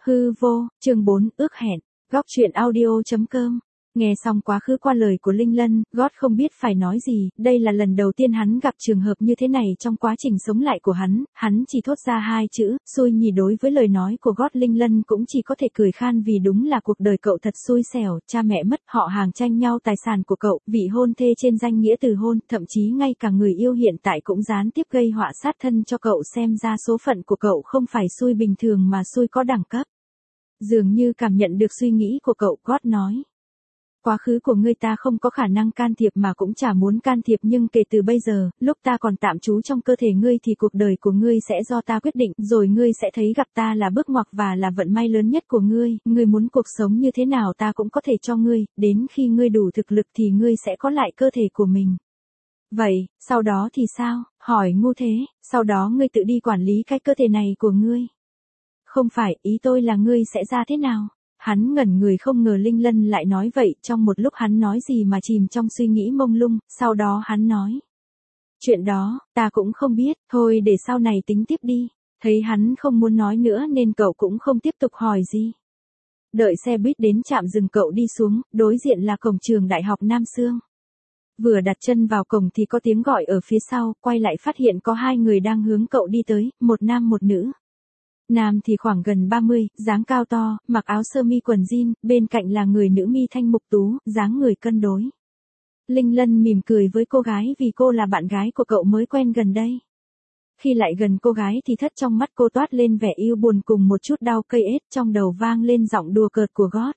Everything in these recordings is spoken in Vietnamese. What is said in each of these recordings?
Hư vô, chương 4, ước hẹn, góc truyện audio.com. Nghe xong quá khứ qua lời của Linh Lân, God không biết phải nói gì, đây là lần đầu tiên hắn gặp trường hợp như thế này trong quá trình sống lại của hắn chỉ thốt ra hai chữ, xui nhì. Đối với lời nói của God, Linh Lân cũng chỉ có thể cười khan vì đúng là cuộc đời cậu thật xui xẻo, cha mẹ mất, họ hàng tranh nhau tài sản của cậu, vị hôn thê trên danh nghĩa từ hôn, thậm chí ngay cả người yêu hiện tại cũng gián tiếp gây họa sát thân cho cậu, xem ra số phận của cậu không phải xui bình thường mà xui có đẳng cấp. Dường như cảm nhận được suy nghĩ của cậu, God nói. Quá khứ của ngươi ta không có khả năng can thiệp mà cũng chả muốn can thiệp, nhưng kể từ bây giờ, lúc ta còn tạm trú trong cơ thể ngươi thì cuộc đời của ngươi sẽ do ta quyết định, rồi ngươi sẽ thấy gặp ta là bước ngoặt và là vận may lớn nhất của ngươi muốn cuộc sống như thế nào ta cũng có thể cho ngươi, đến khi ngươi đủ thực lực thì ngươi sẽ có lại cơ thể của mình. Vậy, sau đó thì sao? Hỏi ngu thế, sau đó ngươi tự đi quản lý cái cơ thể này của ngươi. Không phải, ý tôi là ngươi sẽ ra thế nào? Hắn ngẩn người, không ngờ Linh Lân lại nói vậy, trong một lúc hắn nói gì mà chìm trong suy nghĩ mông lung, sau đó hắn nói. Chuyện đó, ta cũng không biết, thôi để sau này tính tiếp đi. Thấy hắn không muốn nói nữa nên cậu cũng không tiếp tục hỏi gì. Đợi xe buýt đến trạm dừng, cậu đi xuống, đối diện là cổng trường Đại học Nam Xương. Vừa đặt chân vào cổng thì có tiếng gọi ở phía sau, quay lại phát hiện có hai người đang hướng cậu đi tới, một nam một nữ. Nam thì khoảng gần 30, dáng cao to, mặc áo sơ mi quần jean, bên cạnh là người nữ mi thanh mục tú, dáng người cân đối. Linh Lân mỉm cười với cô gái vì cô là bạn gái của cậu mới quen gần đây. Khi lại gần cô gái thì thất trong mắt cô toát lên vẻ yêu buồn cùng một chút đau cây ết, trong đầu vang lên giọng đùa cợt của God.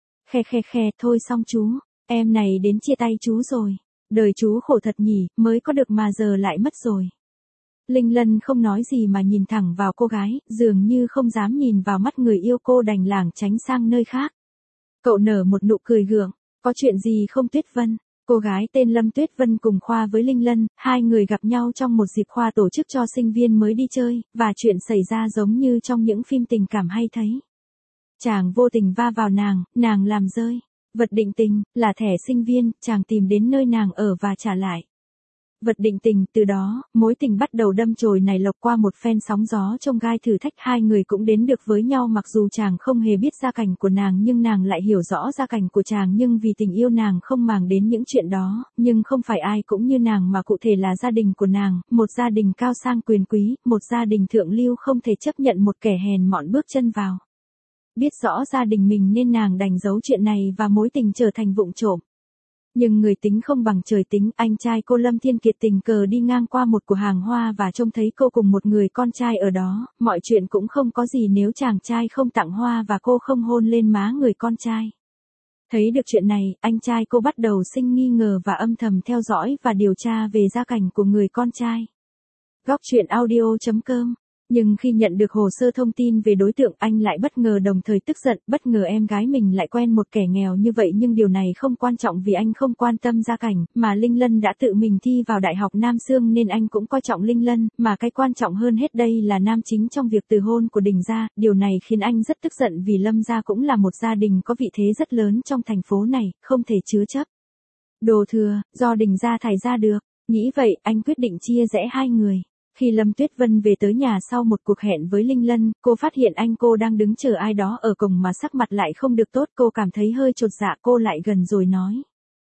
Khe, thôi xong chú, em này đến chia tay chú rồi. Đời chú khổ thật nhỉ, mới có được mà giờ lại mất rồi. Linh Lân không nói gì mà nhìn thẳng vào cô gái, dường như không dám nhìn vào mắt người yêu cô, đành lảng tránh sang nơi khác. Cậu nở một nụ cười gượng, có chuyện gì không Tuyết Vân? Cô gái tên Lâm Tuyết Vân cùng khoa với Linh Lân, hai người gặp nhau trong một dịp khoa tổ chức cho sinh viên mới đi chơi, và chuyện xảy ra giống như trong những phim tình cảm hay thấy. Chàng vô tình va vào nàng làm rơi vật định tình, là thẻ sinh viên, chàng tìm đến nơi nàng ở và trả lại vật định tình. Từ đó, mối tình bắt đầu đâm chồi nảy lộc. Qua một phen sóng gió chông gai thử thách, hai người cũng đến được với nhau. Mặc dù chàng không hề biết gia cảnh của nàng nhưng nàng lại hiểu rõ gia cảnh của chàng, nhưng vì tình yêu nàng không màng đến những chuyện đó. Nhưng không phải ai cũng như nàng, mà cụ thể là gia đình của nàng, một gia đình cao sang quyền quý, một gia đình thượng lưu không thể chấp nhận một kẻ hèn mọn bước chân vào. Biết rõ gia đình mình nên nàng đành giấu chuyện này và mối tình trở thành vụng trộm. Nhưng người tính không bằng trời tính, anh trai cô Lâm Thiên Kiệt tình cờ đi ngang qua một cửa hàng hoa và trông thấy cô cùng một người con trai ở đó. Mọi chuyện cũng không có gì nếu chàng trai không tặng hoa và cô không hôn lên má người con trai. Thấy được chuyện này, anh trai cô bắt đầu sinh nghi ngờ và âm thầm theo dõi và điều tra về gia cảnh của người con trai. Góc truyện audio.com. Nhưng khi nhận được hồ sơ thông tin về đối tượng, anh lại bất ngờ, đồng thời tức giận, bất ngờ em gái mình lại quen một kẻ nghèo như vậy. Nhưng điều này không quan trọng vì anh không quan tâm gia cảnh, mà Linh Lân đã tự mình thi vào Đại học Nam Xương nên anh cũng coi trọng Linh Lân, mà cái quan trọng hơn hết đây là nam chính trong việc từ hôn của Đình gia. Điều này khiến anh rất tức giận vì Lâm gia cũng là một gia đình có vị thế rất lớn trong thành phố này, không thể chứa chấp đồ thừa do Đình gia thải ra được. Nghĩ vậy, anh quyết định chia rẽ hai người. Khi Lâm Tuyết Vân về tới nhà sau một cuộc hẹn với Linh Lân, cô phát hiện cô đang đứng chờ ai đó ở cổng mà sắc mặt lại không được tốt. Cô cảm thấy hơi chột dạ, cô lại gần rồi nói.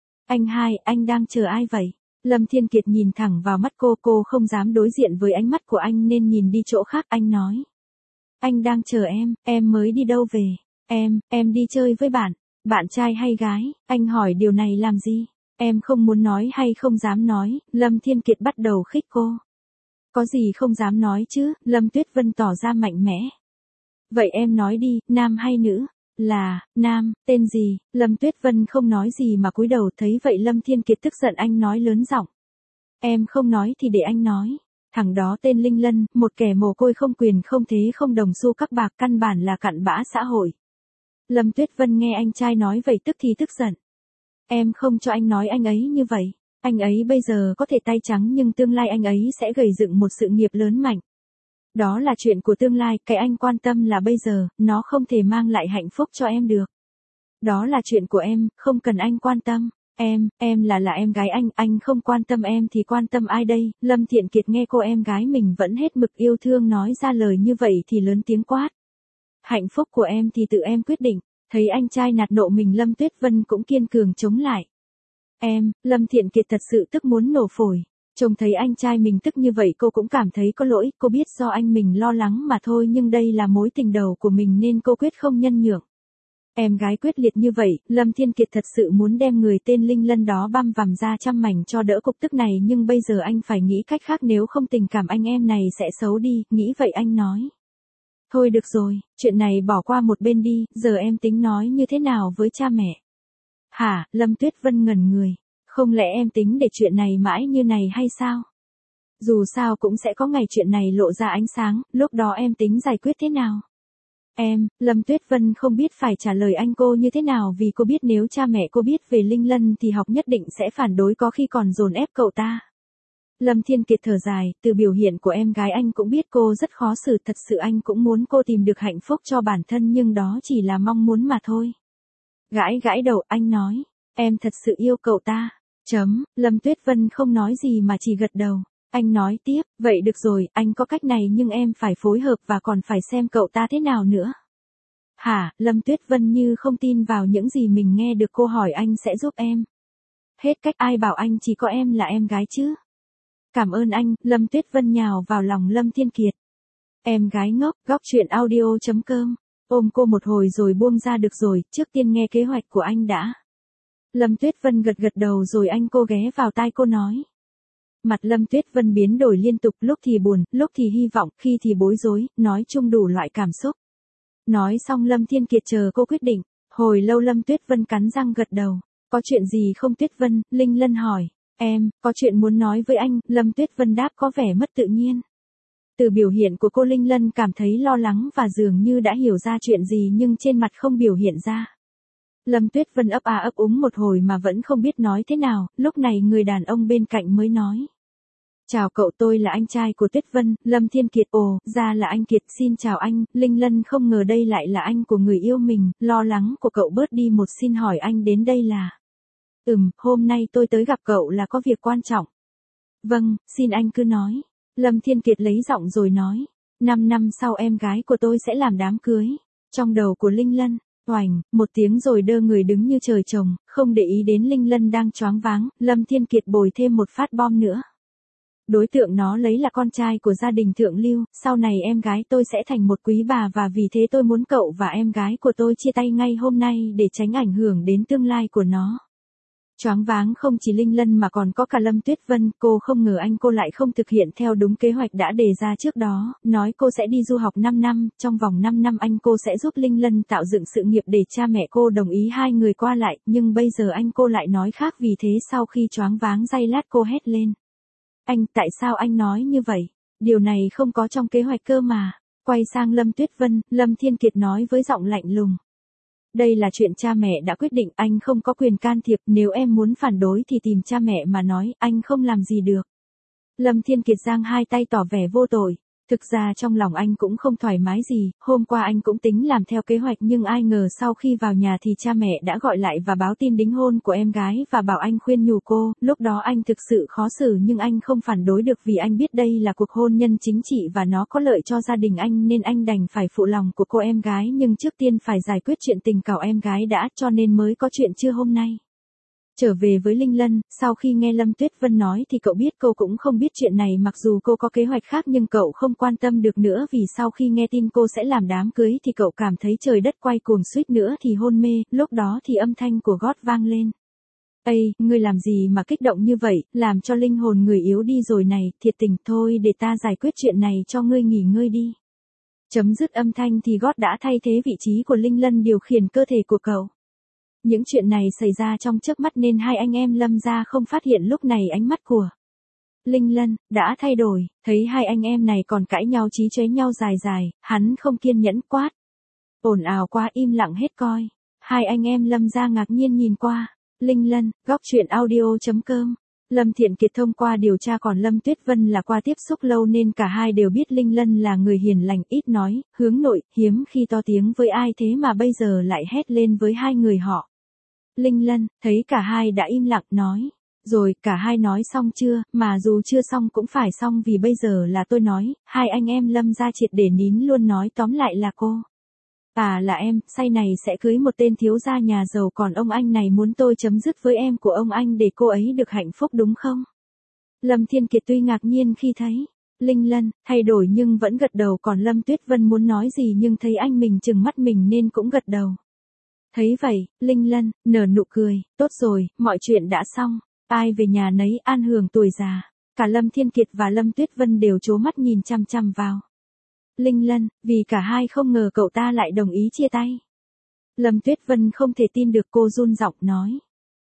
Anh đang chờ ai vậy? Lâm Thiên Kiệt nhìn thẳng vào mắt cô không dám đối diện với ánh mắt của anh nên nhìn đi chỗ khác. Anh nói. Anh đang chờ em mới đi đâu về? Em đi chơi với bạn trai hay gái? Anh hỏi điều này làm gì? Em không muốn nói hay không dám nói? Lâm Thiên Kiệt bắt đầu khích cô. Có gì không dám nói chứ? Lâm Tuyết Vân tỏ ra mạnh mẽ. Vậy em nói đi, nam hay nữ? Là, nam, tên gì? Lâm Tuyết Vân không nói gì mà cúi đầu. Thấy vậy Lâm Thiên Kiệt tức giận, anh nói lớn giọng. Em không nói thì để anh nói. Thằng đó tên Linh Lân, một kẻ mồ côi không quyền không thế không đồng xu các bạc, căn bản là cặn bã xã hội. Lâm Tuyết Vân nghe anh trai nói vậy tức thì tức giận. Em không cho anh nói anh ấy như vậy. Anh ấy bây giờ có thể tay trắng nhưng tương lai anh ấy sẽ gầy dựng một sự nghiệp lớn mạnh. Đó là chuyện của tương lai, cái anh quan tâm là bây giờ, nó không thể mang lại hạnh phúc cho em được. Đó là chuyện của em, không cần anh quan tâm. Em là em gái anh không quan tâm em thì quan tâm ai đây? Lâm Thiện Kiệt nghe cô em gái mình vẫn hết mực yêu thương nói ra lời như vậy thì lớn tiếng quát. Hạnh phúc của em thì tự em quyết định. Thấy anh trai nạt nộ mình Lâm Tuyết Vân cũng kiên cường chống lại. Em, Lâm Thiện Kiệt thật sự tức muốn nổ phổi. Trông thấy anh trai mình tức như vậy cô cũng cảm thấy có lỗi, cô biết do anh mình lo lắng mà thôi nhưng đây là mối tình đầu của mình nên cô quyết không nhân nhượng. Em gái quyết liệt như vậy, Lâm Thiên Kiệt thật sự muốn đem người tên Linh Lân đó băm vằm ra trăm mảnh cho đỡ cục tức này nhưng bây giờ anh phải nghĩ cách khác nếu không tình cảm anh em này sẽ xấu đi, nghĩ vậy anh nói. Thôi được rồi, chuyện này bỏ qua một bên đi, giờ em tính nói như thế nào với cha mẹ? Hả, Lâm Tuyết Vân ngẩn người, không lẽ em tính để chuyện này mãi như này hay sao? Dù sao cũng sẽ có ngày chuyện này lộ ra ánh sáng, lúc đó em tính giải quyết thế nào? Em, Lâm Tuyết Vân không biết phải trả lời anh cô như thế nào vì cô biết nếu cha mẹ cô biết về Linh Lân thì học nhất định sẽ phản đối có khi còn dồn ép cậu ta. Lâm Thiên Kiệt thở dài, từ biểu hiện của em gái anh cũng biết cô rất khó xử, thật sự anh cũng muốn cô tìm được hạnh phúc cho bản thân nhưng đó chỉ là mong muốn mà thôi. Gãi gãi đầu anh nói, em thật sự yêu cậu ta. Lâm Tuyết Vân không nói gì mà chỉ gật đầu. Anh nói tiếp, vậy được rồi, anh có cách này nhưng em phải phối hợp và còn phải xem cậu ta thế nào nữa. Hả, Lâm Tuyết Vân như không tin vào những gì mình nghe được cô hỏi anh sẽ giúp em. Hết cách ai bảo anh chỉ có em là em gái chứ. Cảm ơn anh, Lâm Tuyết Vân nhào vào lòng Lâm Thiên Kiệt. Em gái ngốc, góc chuyện audio.com. Ôm cô một hồi rồi buông ra được rồi, trước tiên nghe kế hoạch của anh đã. Lâm Tuyết Vân gật gật đầu rồi anh cô ghé vào tai cô nói. Mặt Lâm Tuyết Vân biến đổi liên tục, lúc thì buồn, lúc thì hy vọng, khi thì bối rối, nói chung đủ loại cảm xúc. Nói xong Lâm Thiên Kiệt chờ cô quyết định, hồi lâu Lâm Tuyết Vân cắn răng gật đầu. Có chuyện gì không Tuyết Vân, Linh Lân hỏi. Em, có chuyện muốn nói với anh, Lâm Tuyết Vân đáp có vẻ mất tự nhiên. Từ biểu hiện của cô Linh Lân cảm thấy lo lắng và dường như đã hiểu ra chuyện gì nhưng trên mặt không biểu hiện ra. Lâm Tuyết Vân ấp ấp úng một hồi mà vẫn không biết nói thế nào, lúc này người đàn ông bên cạnh mới nói. Chào cậu, tôi là anh trai của Tuyết Vân, Lâm Thiên Kiệt. Ồ, ra là anh Kiệt, xin chào anh. Linh Lân không ngờ đây lại là anh của người yêu mình, lo lắng của cậu bớt đi một, xin hỏi anh đến đây là. Hôm nay tôi tới gặp cậu là có việc quan trọng. Vâng, xin anh cứ nói. Lâm Thiên Kiệt lấy giọng rồi nói. 5 năm sau em gái của tôi sẽ làm đám cưới. Trong đầu của Linh Lân, oành, một tiếng rồi đơ người đứng như trời trồng, không để ý đến Linh Lân đang choáng váng, Lâm Thiên Kiệt bồi thêm một phát bom nữa. Đối tượng nó lấy là con trai của gia đình thượng lưu, sau này em gái tôi sẽ thành một quý bà và vì thế tôi muốn cậu và em gái của tôi chia tay ngay hôm nay để tránh ảnh hưởng đến tương lai của nó. Choáng váng không chỉ Linh Lân mà còn có cả Lâm Tuyết Vân, cô không ngờ anh cô lại không thực hiện theo đúng kế hoạch đã đề ra trước đó, nói cô sẽ đi du học 5 năm, trong vòng 5 năm anh cô sẽ giúp Linh Lân tạo dựng sự nghiệp để cha mẹ cô đồng ý hai người qua lại, nhưng bây giờ anh cô lại nói khác vì thế sau khi choáng váng giây lát cô hét lên. Anh, tại sao anh nói như vậy? Điều này không có trong kế hoạch cơ mà. Quay sang Lâm Tuyết Vân, Lâm Thiên Kiệt nói với giọng lạnh lùng. Đây là chuyện cha mẹ đã quyết định, anh không có quyền can thiệp, nếu em muốn phản đối thì tìm cha mẹ mà nói, anh không làm gì được. Lâm Thiên Kiệt giang hai tay tỏ vẻ vô tội. Thực ra trong lòng anh cũng không thoải mái gì, hôm qua anh cũng tính làm theo kế hoạch nhưng ai ngờ sau khi vào nhà thì cha mẹ đã gọi lại và báo tin đính hôn của em gái và bảo anh khuyên nhủ cô, lúc đó anh thực sự khó xử nhưng anh không phản đối được vì anh biết đây là cuộc hôn nhân chính trị và nó có lợi cho gia đình anh nên anh đành phải phụ lòng của cô em gái nhưng trước tiên phải giải quyết chuyện tình cào em gái đã cho nên mới có chuyện trưa hôm nay. Trở về với Linh Lân, sau khi nghe Lâm Tuyết Vân nói thì cậu biết cô cũng không biết chuyện này mặc dù cô có kế hoạch khác nhưng cậu không quan tâm được nữa vì sau khi nghe tin cô sẽ làm đám cưới thì cậu cảm thấy trời đất quay cuồng suýt nữa thì hôn mê, lúc đó thì âm thanh của gót vang lên. Ây, ngươi làm gì mà kích động như vậy, làm cho linh hồn người yếu đi rồi này, thiệt tình thôi để ta giải quyết chuyện này cho ngươi nghỉ ngơi đi. Chấm dứt âm thanh thì gót đã thay thế vị trí của Linh Lân điều khiển cơ thể của cậu. Những chuyện này xảy ra trong chớp mắt nên hai anh em Lâm gia không phát hiện lúc này ánh mắt của Linh Lân đã thay đổi, thấy hai anh em này còn cãi nhau chí chóe nhau dài dài, hắn không kiên nhẫn quát. Ồn ào quá, im lặng hết coi. Hai anh em Lâm gia ngạc nhiên nhìn qua. Linh Lân, góc chuyện audio.com. Lâm Thiện Kiệt thông qua điều tra còn Lâm Tuyết Vân là qua tiếp xúc lâu nên cả hai đều biết Linh Lân là người hiền lành ít nói, hướng nội, hiếm khi to tiếng với ai thế mà bây giờ lại hét lên với hai người họ. Linh Lân, thấy cả hai đã im lặng nói. Rồi, cả hai nói xong chưa, mà dù chưa xong cũng phải xong vì bây giờ là tôi nói, hai anh em Lâm gia triệt để nín luôn nói tóm lại là cô. À là em, say này sẽ cưới một tên thiếu gia nhà giàu, còn ông anh này muốn tôi chấm dứt với em của ông anh để cô ấy được hạnh phúc đúng không? Lâm Thiên Kiệt tuy ngạc nhiên khi thấy Linh Lân thay đổi nhưng vẫn gật đầu, còn Lâm Tuyết Vân muốn nói gì nhưng thấy anh mình trừng mắt mình nên cũng gật đầu. Thấy vậy, Linh Lân nở nụ cười, tốt rồi, mọi chuyện đã xong, ai về nhà nấy an hưởng tuổi già. Cả Lâm Thiên Kiệt và Lâm Tuyết Vân đều trố mắt nhìn chăm chăm vào Linh Lân, vì cả hai không ngờ cậu ta lại đồng ý chia tay. Lâm Tuyết Vân không thể tin được, cô run giọng nói.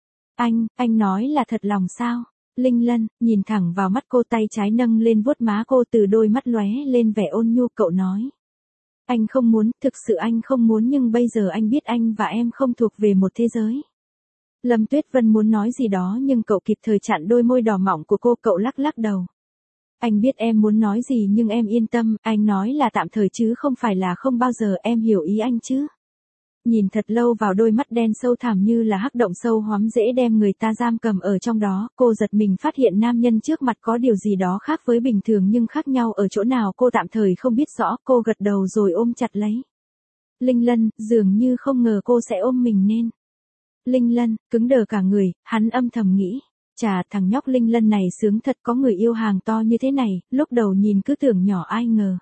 Anh nói là thật lòng sao? Linh Lân, nhìn thẳng vào mắt cô, tay trái nâng lên vuốt má cô, từ đôi mắt lóe lên vẻ ôn nhu, cậu nói. Anh không muốn, thực sự anh không muốn, nhưng bây giờ anh biết anh và em không thuộc về một thế giới. Lâm Tuyết Vân muốn nói gì đó nhưng cậu kịp thời chặn đôi môi đỏ mọng của cô, cậu lắc lắc đầu. Anh biết em muốn nói gì nhưng em yên tâm, anh nói là tạm thời chứ không phải là không bao giờ, em hiểu ý anh chứ. Nhìn thật lâu vào đôi mắt đen sâu thẳm như là hắc động sâu hoắm dễ đem người ta giam cầm ở trong đó, cô giật mình phát hiện nam nhân trước mặt có điều gì đó khác với bình thường, nhưng khác nhau ở chỗ nào cô tạm thời không biết rõ, cô gật đầu rồi ôm chặt lấy Linh Lân, dường như không ngờ cô sẽ ôm mình nên. Linh Lân, cứng đờ cả người, hắn âm thầm nghĩ. Chà, thằng nhóc Linh Lân này sướng thật, có người yêu hàng to như thế này, lúc đầu nhìn cứ tưởng nhỏ ai ngờ.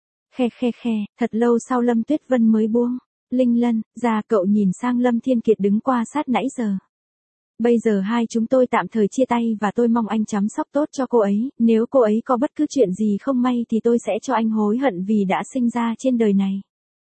Khe, thật lâu sau Lâm Tuyết Vân mới buông Linh Lân ra, cậu nhìn sang Lâm Thiên Kiệt đứng qua sát nãy giờ. Bây giờ hai chúng tôi tạm thời chia tay và tôi mong anh chăm sóc tốt cho cô ấy, nếu cô ấy có bất cứ chuyện gì không may thì tôi sẽ cho anh hối hận vì đã sinh ra trên đời này.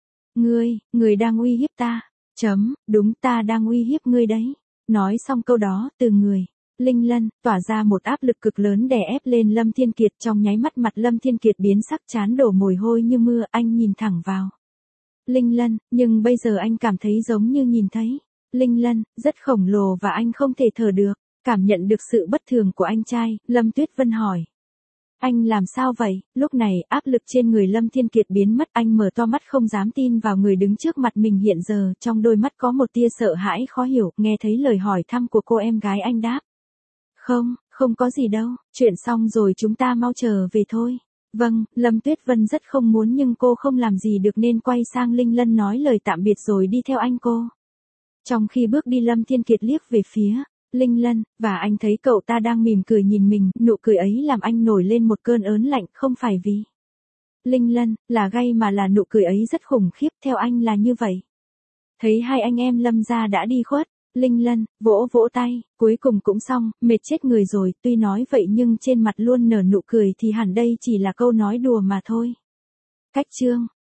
Người đang uy hiếp ta. Đúng, ta đang uy hiếp ngươi đấy. Nói xong câu đó, từ người Linh Lân tỏa ra một áp lực cực lớn đè ép lên Lâm Thiên Kiệt, trong nháy mắt mặt Lâm Thiên Kiệt biến sắc, trán đổ mồ hôi như mưa, anh nhìn thẳng vào Linh Lân, nhưng bây giờ anh cảm thấy giống như nhìn thấy Linh Lân rất khổng lồ và anh không thể thở được. Cảm nhận được sự bất thường của anh trai, Lâm Tuyết Vân hỏi. Anh làm sao vậy? Lúc này áp lực trên người Lâm Thiên Kiệt biến mất, anh mở to mắt không dám tin vào người đứng trước mặt mình hiện giờ, trong đôi mắt có một tia sợ hãi khó hiểu, nghe thấy lời hỏi thăm của cô em gái anh đáp. Không có gì đâu, chuyện xong rồi chúng ta mau trở về thôi. Vâng, Lâm Tuyết Vân rất không muốn nhưng cô không làm gì được nên quay sang Linh Lân nói lời tạm biệt rồi đi theo anh cô. Trong khi bước đi Lâm Thiên Kiệt liếc về phía Linh Lân, và anh thấy cậu ta đang mỉm cười nhìn mình, nụ cười ấy làm anh nổi lên một cơn ớn lạnh, không phải vì Linh Lân là gay mà là nụ cười ấy rất khủng khiếp, theo anh là như vậy. Thấy hai anh em Lâm gia đã đi khuất, Linh Lân vỗ tay, cuối cùng cũng xong, mệt chết người rồi, tuy nói vậy nhưng trên mặt luôn nở nụ cười thì hẳn đây chỉ là câu nói đùa mà thôi. Cách chương